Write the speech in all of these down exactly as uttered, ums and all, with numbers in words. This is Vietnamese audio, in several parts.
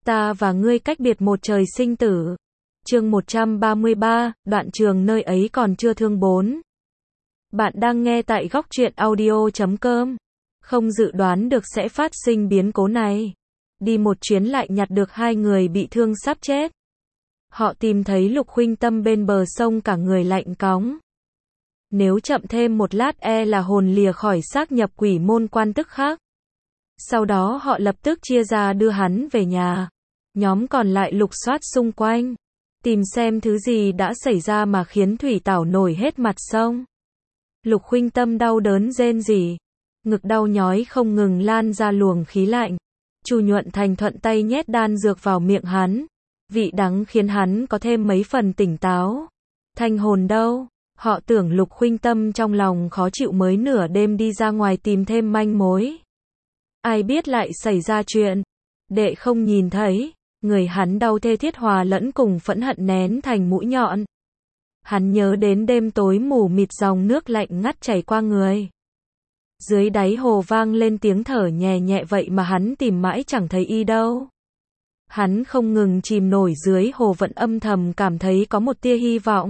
Ta và ngươi cách biệt một trời sinh tử. Chương một trăm ba mươi ba, đoạn trường nơi ấy còn chưa thương bốn. Bạn đang nghe tại góc truyện audio chấm com. Không dự đoán được sẽ phát sinh biến cố này. Đi một chuyến lại nhặt được hai người bị thương sắp chết. Họ tìm thấy Lục Khuynh Tâm bên bờ sông cả người lạnh cóng. Nếu chậm thêm một lát e là hồn lìa khỏi xác nhập quỷ môn quan tức khắc. Sau đó họ lập tức chia ra đưa hắn về nhà. Nhóm còn lại lục soát xung quanh, tìm xem thứ gì đã xảy ra mà khiến Thủy Tảo nổi hết mặt sông. Lục Khuynh Tâm đau đớn rên rỉ, ngực đau nhói không ngừng lan ra luồng khí lạnh. Chu Nhuận Thành thuận tay nhét đan dược vào miệng hắn, vị đắng khiến hắn có thêm mấy phần tỉnh táo. Thanh hồn đâu? Họ tưởng Lục Khuynh Tâm trong lòng khó chịu mới nửa đêm đi ra ngoài tìm thêm manh mối. Ai biết lại xảy ra chuyện. Đệ không nhìn thấy, người hắn đau thê thiết hòa lẫn cùng phẫn hận nén thành mũi nhọn. Hắn nhớ đến đêm tối mù mịt dòng nước lạnh ngắt chảy qua người. Dưới đáy hồ vang lên tiếng thở nhẹ nhẹ vậy mà hắn tìm mãi chẳng thấy y đâu. Hắn không ngừng chìm nổi dưới hồ vẫn âm thầm cảm thấy có một tia hy vọng.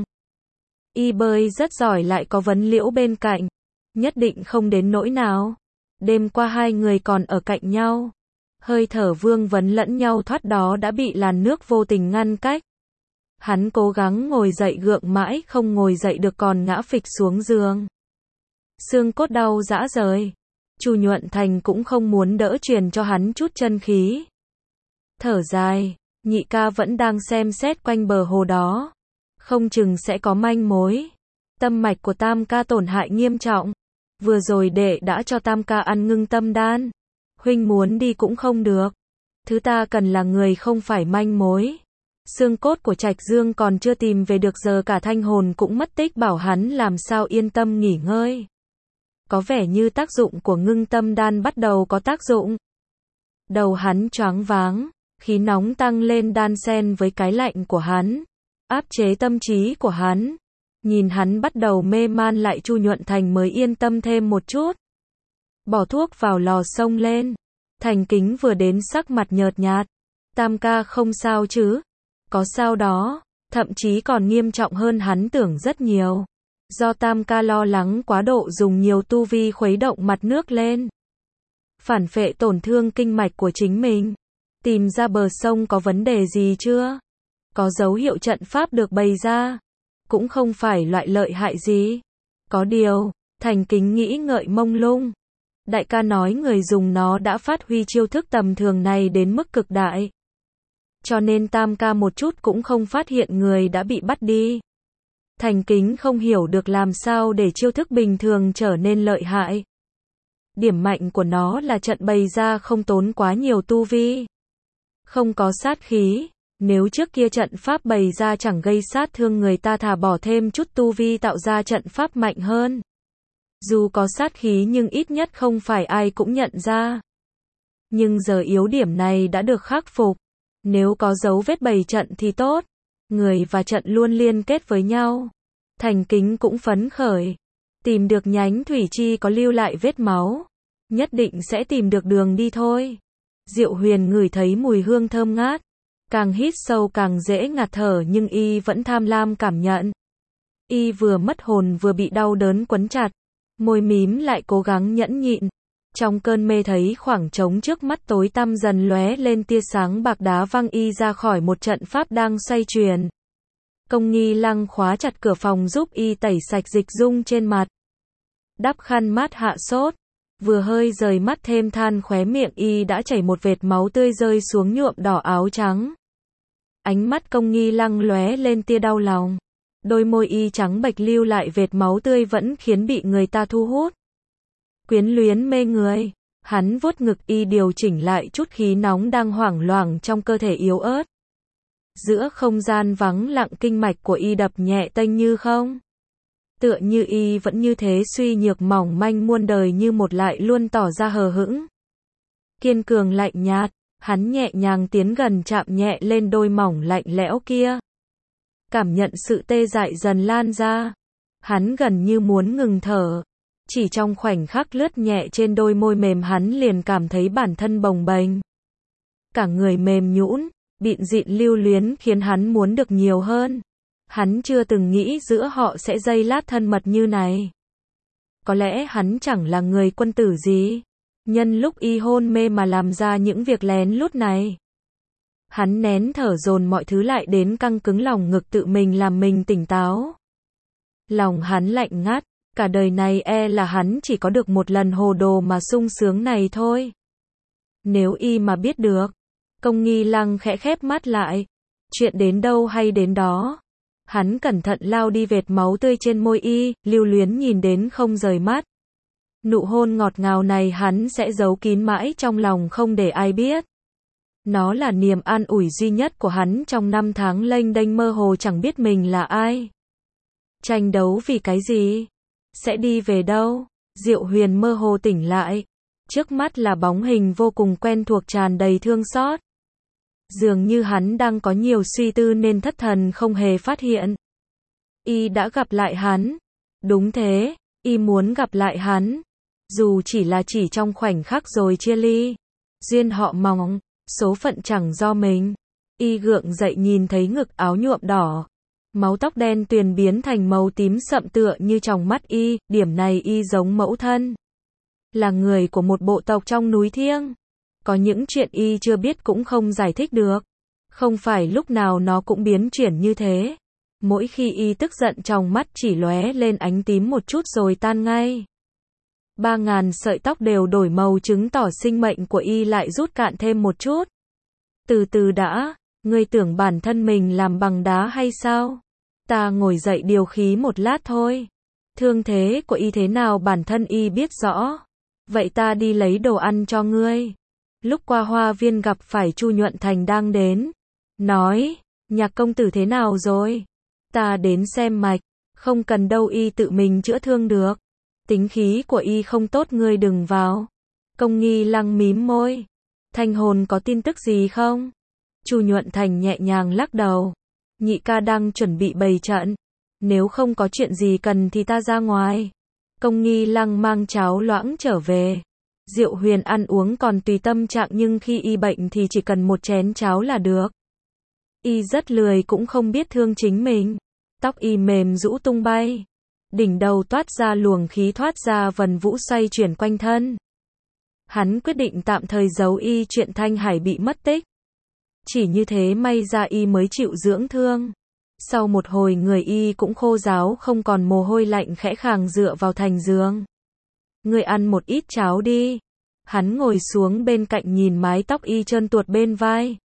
Y bơi rất giỏi lại có vấn liễu bên cạnh, nhất định không đến nỗi nào. Đêm qua hai người còn ở cạnh nhau. Hơi thở vương vấn lẫn nhau thoát đó đã bị làn nước vô tình ngăn cách. Hắn cố gắng ngồi dậy gượng mãi không ngồi dậy được còn ngã phịch xuống giường. Xương cốt đau rã rời. Chu Nhuận Thành cũng không muốn đỡ truyền cho hắn chút chân khí. Thở dài, nhị ca vẫn đang xem xét quanh bờ hồ đó. Không chừng sẽ có manh mối. Tâm mạch của tam ca tổn hại nghiêm trọng. Vừa rồi đệ đã cho tam ca ăn ngưng tâm đan. Huynh muốn đi cũng không được. Thứ ta cần là người không phải manh mối. Xương cốt của Trạch Dương còn chưa tìm về được giờ cả thanh hồn cũng mất tích bảo hắn làm sao yên tâm nghỉ ngơi. Có vẻ như tác dụng của ngưng tâm đan bắt đầu có tác dụng. Đầu hắn choáng váng, khí nóng tăng lên đan xen với cái lạnh của hắn, áp chế tâm trí của hắn. Nhìn hắn bắt đầu mê man lại Chu Nhuận Thành mới yên tâm thêm một chút. Bỏ thuốc vào lò xông lên. Thành Kính vừa đến sắc mặt nhợt nhạt. Tam ca không sao chứ? Có sao đó, thậm chí còn nghiêm trọng hơn hắn tưởng rất nhiều. Do tam ca lo lắng quá độ dùng nhiều tu vi khuấy động mặt nước lên. Phản phệ tổn thương kinh mạch của chính mình. Tìm ra bờ sông có vấn đề gì chưa? Có dấu hiệu trận pháp được bày ra. Cũng không phải loại lợi hại gì. Có điều, Thành Kính nghĩ ngợi mông lung. Đại ca nói người dùng nó đã phát huy chiêu thức tầm thường này đến mức cực đại. Cho nên tam ca một chút cũng không phát hiện người đã bị bắt đi. Thành Kính không hiểu được làm sao để chiêu thức bình thường trở nên lợi hại. Điểm mạnh của nó là trận bày ra không tốn quá nhiều tu vi. Không có sát khí. Nếu trước kia trận pháp bày ra chẳng gây sát thương người ta thà bỏ thêm chút tu vi tạo ra trận pháp mạnh hơn. Dù có sát khí nhưng ít nhất không phải ai cũng nhận ra. Nhưng giờ yếu điểm này đã được khắc phục. Nếu có dấu vết bày trận thì tốt. Người và trận luôn liên kết với nhau. Thành Kính cũng phấn khởi. Tìm được nhánh thủy chi có lưu lại vết máu. Nhất định sẽ tìm được đường đi thôi. Diệu Huyền ngửi thấy mùi hương thơm ngát. Càng hít sâu càng dễ ngạt thở nhưng y vẫn tham lam cảm nhận. Y vừa mất hồn vừa bị đau đớn quấn chặt. Môi mím lại cố gắng nhẫn nhịn. Trong cơn mê thấy khoảng trống trước mắt tối tăm dần lóe lên tia sáng bạc đá văng y ra khỏi một trận pháp đang xoay chuyển. Công Nghi Lăng khóa chặt cửa phòng giúp y tẩy sạch dịch dung trên mặt. Đắp khăn mát hạ sốt. Vừa hơi rời mắt thêm than khóe miệng y đã chảy một vệt máu tươi rơi xuống nhuộm đỏ áo trắng. Ánh mắt Công Nghi Lăng lóe lên tia đau lòng. Đôi môi y trắng bệch lưu lại vệt máu tươi vẫn khiến bị người ta thu hút. Quyến luyến mê người. Hắn vuốt ngực y điều chỉnh lại chút khí nóng đang hoảng loạn trong cơ thể yếu ớt. Giữa không gian vắng lặng kinh mạch của y đập nhẹ tênh như không. Tựa như y vẫn như thế suy nhược mỏng manh muôn đời như một lại luôn tỏ ra hờ hững. Kiên cường lạnh nhạt, hắn nhẹ nhàng tiến gần chạm nhẹ lên đôi mỏng lạnh lẽo kia. Cảm nhận sự tê dại dần lan ra. Hắn gần như muốn ngừng thở. Chỉ trong khoảnh khắc lướt nhẹ trên đôi môi mềm hắn liền cảm thấy bản thân bồng bềnh. cả người mềm nhũn, bịn dịn lưu luyến khiến hắn muốn được nhiều hơn. Hắn chưa từng nghĩ giữa họ sẽ giây lát thân mật như này. Có lẽ hắn chẳng là người quân tử gì, nhân lúc y hôn mê mà làm ra những việc lén lút này. Hắn nén thở dồn mọi thứ lại đến căng cứng lòng ngực tự mình làm mình tỉnh táo. Lòng hắn lạnh ngắt, cả đời này e là hắn chỉ có được một lần hồ đồ mà sung sướng này thôi. Nếu y mà biết được. Công Nghi Lăng khẽ khép mắt lại. Chuyện đến đâu hay đến đó. Hắn cẩn thận lau đi vệt máu tươi trên môi y, lưu luyến nhìn đến không rời mắt. Nụ hôn ngọt ngào này hắn sẽ giấu kín mãi trong lòng không để ai biết. Nó là niềm an ủi duy nhất của hắn trong năm tháng lênh đênh mơ hồ chẳng biết mình là ai. Tranh đấu vì cái gì? Sẽ đi về đâu? Diệu Huyền mơ hồ tỉnh lại. Trước mắt là bóng hình vô cùng quen thuộc tràn đầy thương xót. Dường như hắn đang có nhiều suy tư nên thất thần không hề phát hiện. Y đã gặp lại hắn. Đúng thế, y muốn gặp lại hắn. Dù chỉ là chỉ trong khoảnh khắc rồi chia ly. Duyên họ mong, số phận chẳng do mình. Y gượng dậy nhìn thấy ngực áo nhuộm đỏ. Máu tóc đen tuyền biến thành màu tím sậm tựa như trong mắt y, điểm này y giống mẫu thân. Là người của một bộ tộc trong núi thiêng. Có những chuyện y chưa biết cũng không giải thích được. Không phải lúc nào nó cũng biến chuyển như thế. Mỗi khi y tức giận trong mắt chỉ lóe lên ánh tím một chút rồi tan ngay. Ba ngàn sợi tóc đều đổi màu chứng tỏ sinh mệnh của y lại rút cạn thêm một chút. Từ từ đã, ngươi tưởng bản thân mình làm bằng đá hay sao? Ta ngồi dậy điều khí một lát thôi. Thương thế của y thế nào bản thân y biết rõ. Vậy ta đi lấy đồ ăn cho ngươi. Lúc qua hoa viên gặp phải Chu Nhuận Thành đang đến. Nói, Nhạc công tử thế nào rồi? Ta đến xem mạch, không cần đâu y tự mình chữa thương được. Tính khí của y không tốt ngươi đừng vào. Công Nghi Lăng mím môi. Thanh hồn có tin tức gì không? Chu Nhuận Thành nhẹ nhàng lắc đầu. Nhị ca đang chuẩn bị bày trận. Nếu không có chuyện gì cần thì ta ra ngoài. Công Nghi Lăng mang cháo loãng trở về. Diệu Huyền ăn uống còn tùy tâm trạng nhưng khi y bệnh thì chỉ cần một chén cháo là được. Y rất lười cũng không biết thương chính mình. Tóc y mềm rũ tung bay. Đỉnh đầu toát ra luồng khí thoát ra vần vũ xoay chuyển quanh thân. Hắn quyết định tạm thời giấu y chuyện Thanh Hải bị mất tích. Chỉ như thế may ra y mới chịu dưỡng thương. Sau một hồi người y cũng khô ráo không còn mồ hôi lạnh khẽ khàng dựa vào thành giường. Ngươi ăn một ít cháo đi. Hắn ngồi xuống bên cạnh nhìn mái tóc y trơn tuột bên vai.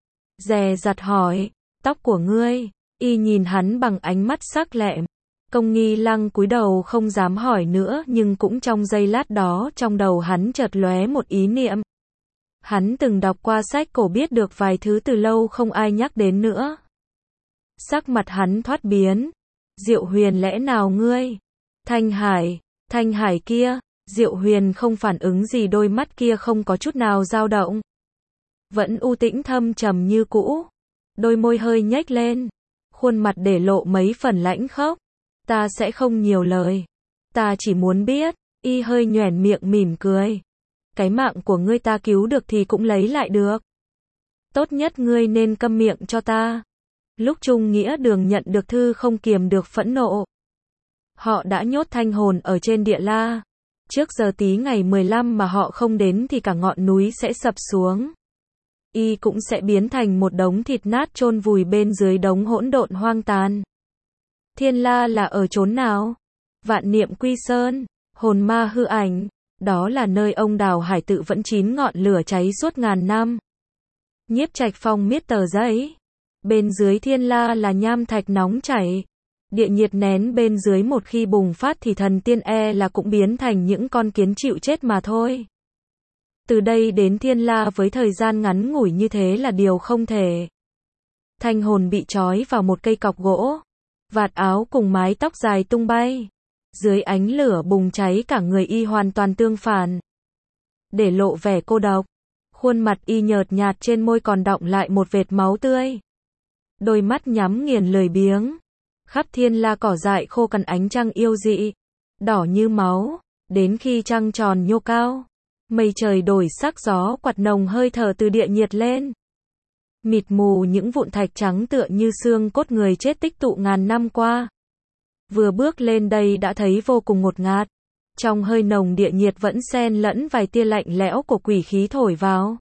Dè dặt hỏi, tóc của ngươi, y nhìn hắn bằng ánh mắt sắc lẹm. Công Nghi Lăng cúi đầu không dám hỏi nữa nhưng cũng trong giây lát đó trong đầu hắn chợt lóe một ý niệm. Hắn từng đọc qua sách cổ biết được vài thứ từ lâu không ai nhắc đến nữa. Sắc mặt hắn thoát biến. Diệu Huyền lẽ nào ngươi? Thanh Hải, Thanh Hải kia, Diệu Huyền không phản ứng gì đôi mắt kia không có chút nào dao động. Vẫn u tĩnh thâm trầm như cũ. Đôi môi hơi nhếch lên. Khuôn mặt để lộ mấy phần lãnh khốc. Ta sẽ không nhiều lời. Ta chỉ muốn biết. Y hơi nhoẻn miệng mỉm cười. Cái mạng của ngươi ta cứu được thì cũng lấy lại được. Tốt nhất ngươi nên câm miệng cho ta. Lúc Trung Nghĩa Đường nhận được thư không kiềm được phẫn nộ. Họ đã nhốt Thanh Hồn ở trên Địa La. Trước giờ tí ngày mười lăm mà họ không đến thì cả ngọn núi sẽ sập xuống. Y cũng sẽ biến thành một đống thịt nát chôn vùi bên dưới đống hỗn độn hoang tàn. Thiên La là ở chốn nào? Vạn Niệm Quy Sơn, hồn ma hư ảnh. Đó là nơi ông Đào Hải tự vẫn chín ngọn lửa cháy suốt ngàn năm. Nhiếp Trạch Phong miết tờ giấy. Bên dưới Thiên La là nham thạch nóng chảy. Địa nhiệt nén bên dưới một khi bùng phát thì thần tiên e là cũng biến thành những con kiến chịu chết mà thôi. Từ đây đến Thiên La với thời gian ngắn ngủi như thế là điều không thể. Thanh Hồn bị trói vào một cây cọc gỗ. Vạt áo cùng mái tóc dài tung bay. Dưới ánh lửa bùng cháy cả người y hoàn toàn tương phản. Để lộ vẻ cô độc. Khuôn mặt y nhợt nhạt trên môi còn đọng lại một vệt máu tươi. Đôi mắt nhắm nghiền lười biếng. Khắp Thiên La cỏ dại khô cằn ánh trăng yêu dị. Đỏ như máu. Đến khi trăng tròn nhô cao. Mây trời đổi sắc, gió quạt nồng hơi thở từ địa nhiệt lên. Mịt mù những vụn thạch trắng tựa như xương cốt người chết tích tụ ngàn năm qua. Vừa bước lên đây đã thấy vô cùng ngột ngạt. Trong hơi nồng địa nhiệt vẫn xen lẫn vài tia lạnh lẽo của quỷ khí thổi vào.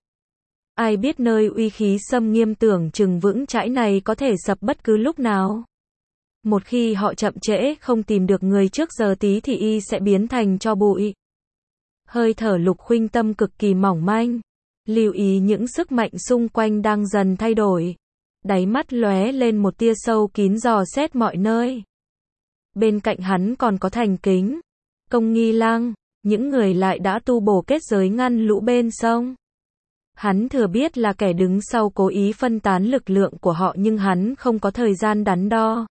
Ai biết nơi uy khí xâm nghiêm tưởng chừng vững chãi này có thể sập bất cứ lúc nào. Một khi họ chậm trễ không tìm được người trước giờ tí thì y sẽ biến thành tro bụi. Hơi thở Lục Khuynh Tâm cực kỳ mỏng manh. Lưu ý những sức mạnh xung quanh đang dần thay đổi. Đáy mắt lóe lên một tia sâu kín dò xét mọi nơi. Bên cạnh hắn còn có Thành Kính, Công Nghi Lăng, những người lại đã tu bổ kết giới ngăn lũ bên sông. Hắn thừa biết là kẻ đứng sau cố ý phân tán lực lượng của họ nhưng hắn không có thời gian đắn đo.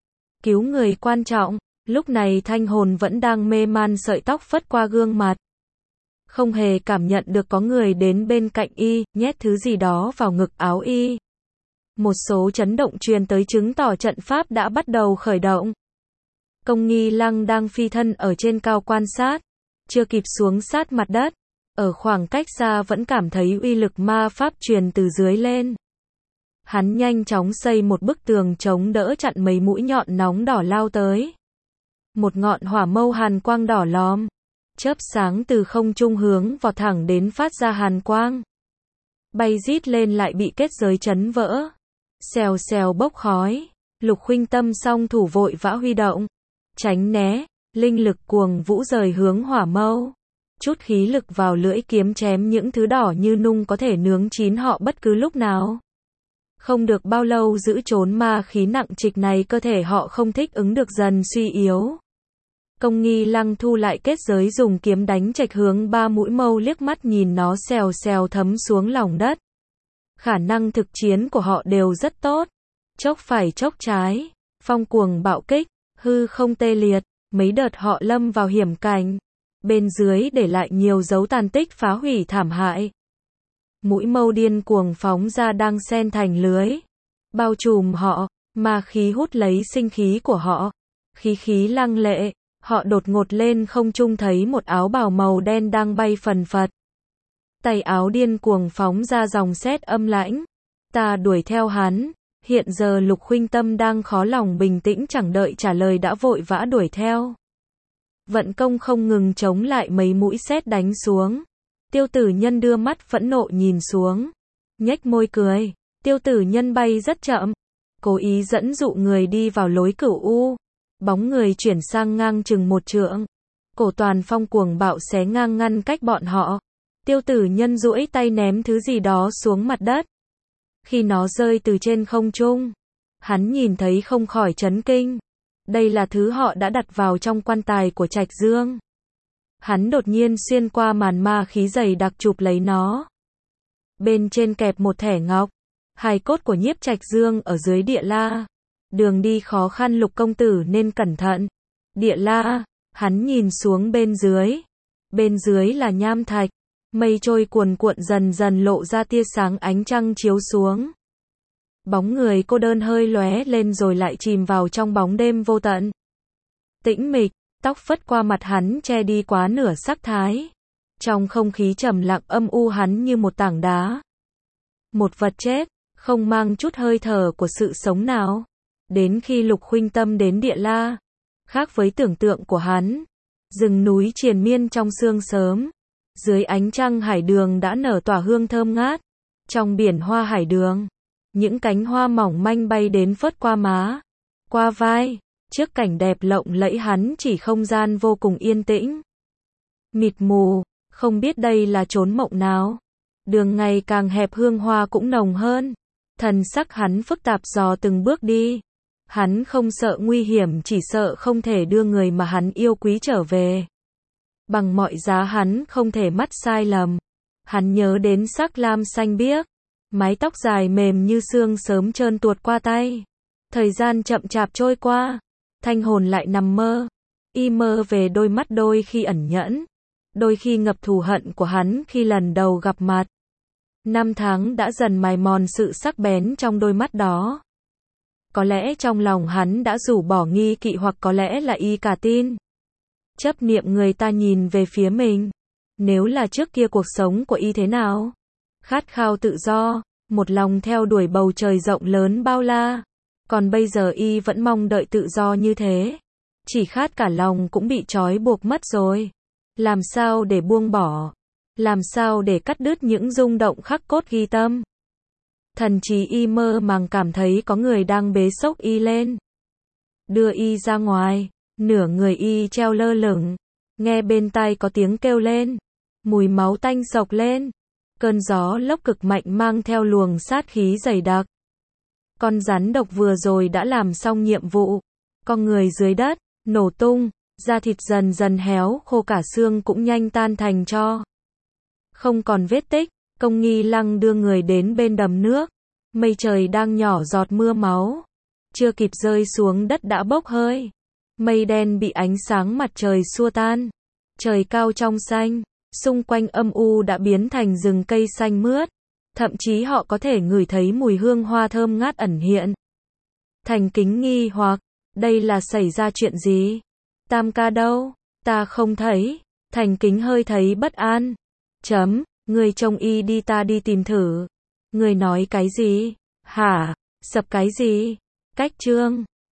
Cứu người quan trọng, lúc này Thanh Hồn vẫn đang mê man, sợi tóc phất qua gương mặt. Không hề cảm nhận được có người đến bên cạnh y, nhét thứ gì đó vào ngực áo y. Một số chấn động truyền tới chứng tỏ trận pháp đã bắt đầu khởi động. Công Nghi Lăng đang phi thân ở trên cao quan sát, chưa kịp xuống sát mặt đất. Ở khoảng cách xa vẫn cảm thấy uy lực ma pháp truyền từ dưới lên. Hắn nhanh chóng xây một bức tường chống đỡ chặn mấy mũi nhọn nóng đỏ lao tới. Một ngọn hỏa mâu hàn quang đỏ lòm, chớp sáng từ không trung hướng vào thẳng đến phát ra hàn quang. Bay rít lên lại bị kết giới chấn vỡ. Xèo xèo bốc khói. Lục Khuynh Tâm song thủ vội vã huy động. Tránh né, linh lực cuồng vũ rời hướng hỏa mâu. Chút khí lực vào lưỡi kiếm chém những thứ đỏ như nung có thể nướng chín họ bất cứ lúc nào. Không được bao lâu giữ trốn ma khí nặng trịch này cơ thể họ không thích ứng được dần suy yếu. Công Nghi Lăng thu lại kết giới dùng kiếm đánh chệch hướng ba mũi mâu liếc mắt nhìn nó xèo xèo thấm xuống lòng đất. Khả năng thực chiến của họ đều rất tốt. Chốc phải chốc trái, phong cuồng bạo kích, hư không tê liệt, mấy đợt họ lâm vào hiểm cảnh. Bên dưới để lại nhiều dấu tàn tích phá hủy thảm hại. Mũi mâu điên cuồng phóng ra đang xen thành lưới. Bao trùm họ, ma khí hút lấy sinh khí của họ. Khí khí lăng lệ, họ đột ngột lên không trung thấy một áo bào màu đen đang bay phần phật. Tay áo điên cuồng phóng ra dòng sét âm lãnh. Ta đuổi theo hắn. Hiện giờ Lục Khuynh Tâm đang khó lòng bình tĩnh, chẳng đợi trả lời đã vội vã đuổi theo. Vận công không ngừng chống lại mấy mũi sét đánh xuống. Tiêu Tử Nhân đưa mắt phẫn nộ nhìn xuống, nhếch môi cười. Tiêu Tử Nhân bay rất chậm, cố ý dẫn dụ người đi vào lối cửu u. Bóng người chuyển sang ngang chừng một trượng. Cổ Toàn Phong cuồng bạo xé ngang ngăn cách bọn họ. Tiêu Tử Nhân duỗi tay ném thứ gì đó xuống mặt đất. Khi nó rơi từ trên không trung, hắn nhìn thấy không khỏi chấn kinh. Đây là thứ họ đã đặt vào trong quan tài của Trạch Dương. Hắn đột nhiên xuyên qua màn ma khí dày đặc chụp lấy nó. Bên trên kẹp một thẻ ngọc. Hài cốt của Nhiếp Trạch Dương ở dưới địa la. Đường đi khó khăn, Lục công tử nên cẩn thận. Địa la, hắn nhìn xuống bên dưới. Bên dưới là nham thạch. Mây trôi cuồn cuộn dần dần lộ ra tia sáng, ánh trăng chiếu xuống. Bóng người cô đơn hơi lóe lên rồi lại chìm vào trong bóng đêm vô tận. Tĩnh mịch, tóc phất qua mặt hắn che đi quá nửa sắc thái. Trong không khí trầm lặng âm u hắn như một tảng đá. Một vật chết, không mang chút hơi thở của sự sống nào. Đến khi Lục Khuynh Tâm đến địa la, khác với tưởng tượng của hắn, rừng núi triền miên trong sương sớm. Dưới ánh trăng hải đường đã nở tỏa hương thơm ngát. Trong biển hoa hải đường, những cánh hoa mỏng manh bay đến phớt qua má, qua vai. Trước cảnh đẹp lộng lẫy hắn chỉ không gian vô cùng yên tĩnh. Mịt mù, không biết đây là chốn mộng nào. Đường ngày càng hẹp, hương hoa cũng nồng hơn. Thần sắc hắn phức tạp dò từng bước đi. Hắn không sợ nguy hiểm, chỉ sợ không thể đưa người mà hắn yêu quý trở về. Bằng mọi giá hắn không thể mắc sai lầm. Hắn nhớ đến sắc lam xanh biếc, mái tóc dài mềm như sương sớm trơn tuột qua tay. Thời gian chậm chạp trôi qua, Thanh Hồn lại nằm mơ. Y mơ về đôi mắt đôi khi ẩn nhẫn, đôi khi ngập thù hận của hắn khi lần đầu gặp mặt. Năm tháng đã dần mài mòn sự sắc bén trong đôi mắt đó. Có lẽ trong lòng hắn đã rũ bỏ nghi kỵ, hoặc có lẽ là y cả tin. Chấp niệm người ta nhìn về phía mình. Nếu là trước kia cuộc sống của y thế nào? Khát khao tự do, một lòng theo đuổi bầu trời rộng lớn bao la. Còn bây giờ y vẫn mong đợi tự do như thế. Chỉ khát cả lòng cũng bị trói buộc mất rồi. Làm sao để buông bỏ? Làm sao để cắt đứt những rung động khắc cốt ghi tâm? Thần trí y mơ màng cảm thấy có người đang bế xốc y lên. Đưa y ra ngoài, nửa người y treo lơ lửng. Nghe bên tai có tiếng kêu lên. Mùi máu tanh sộc lên. Cơn gió lốc cực mạnh mang theo luồng sát khí dày đặc. Con rắn độc vừa rồi đã làm xong nhiệm vụ. Con người dưới đất, nổ tung, da thịt dần dần héo khô, cả xương cũng nhanh tan thành tro. Không còn vết tích, Công Nghi Lăng đưa người đến bên đầm nước. Mây trời đang nhỏ giọt mưa máu. Chưa kịp rơi xuống đất đã bốc hơi. Mây đen bị ánh sáng mặt trời xua tan. Trời cao trong xanh, xung quanh âm u đã biến thành rừng cây xanh mướt. Thậm chí họ có thể ngửi thấy mùi hương hoa thơm ngát ẩn hiện. Thành Kính nghi hoặc, đây là xảy ra chuyện gì? Tam ca đâu? Ta không thấy. Thành Kính hơi thấy bất an. Chấm, người trông y đi, ta đi tìm thử. Người nói cái gì? Hả? Sập cái gì? Cách trương.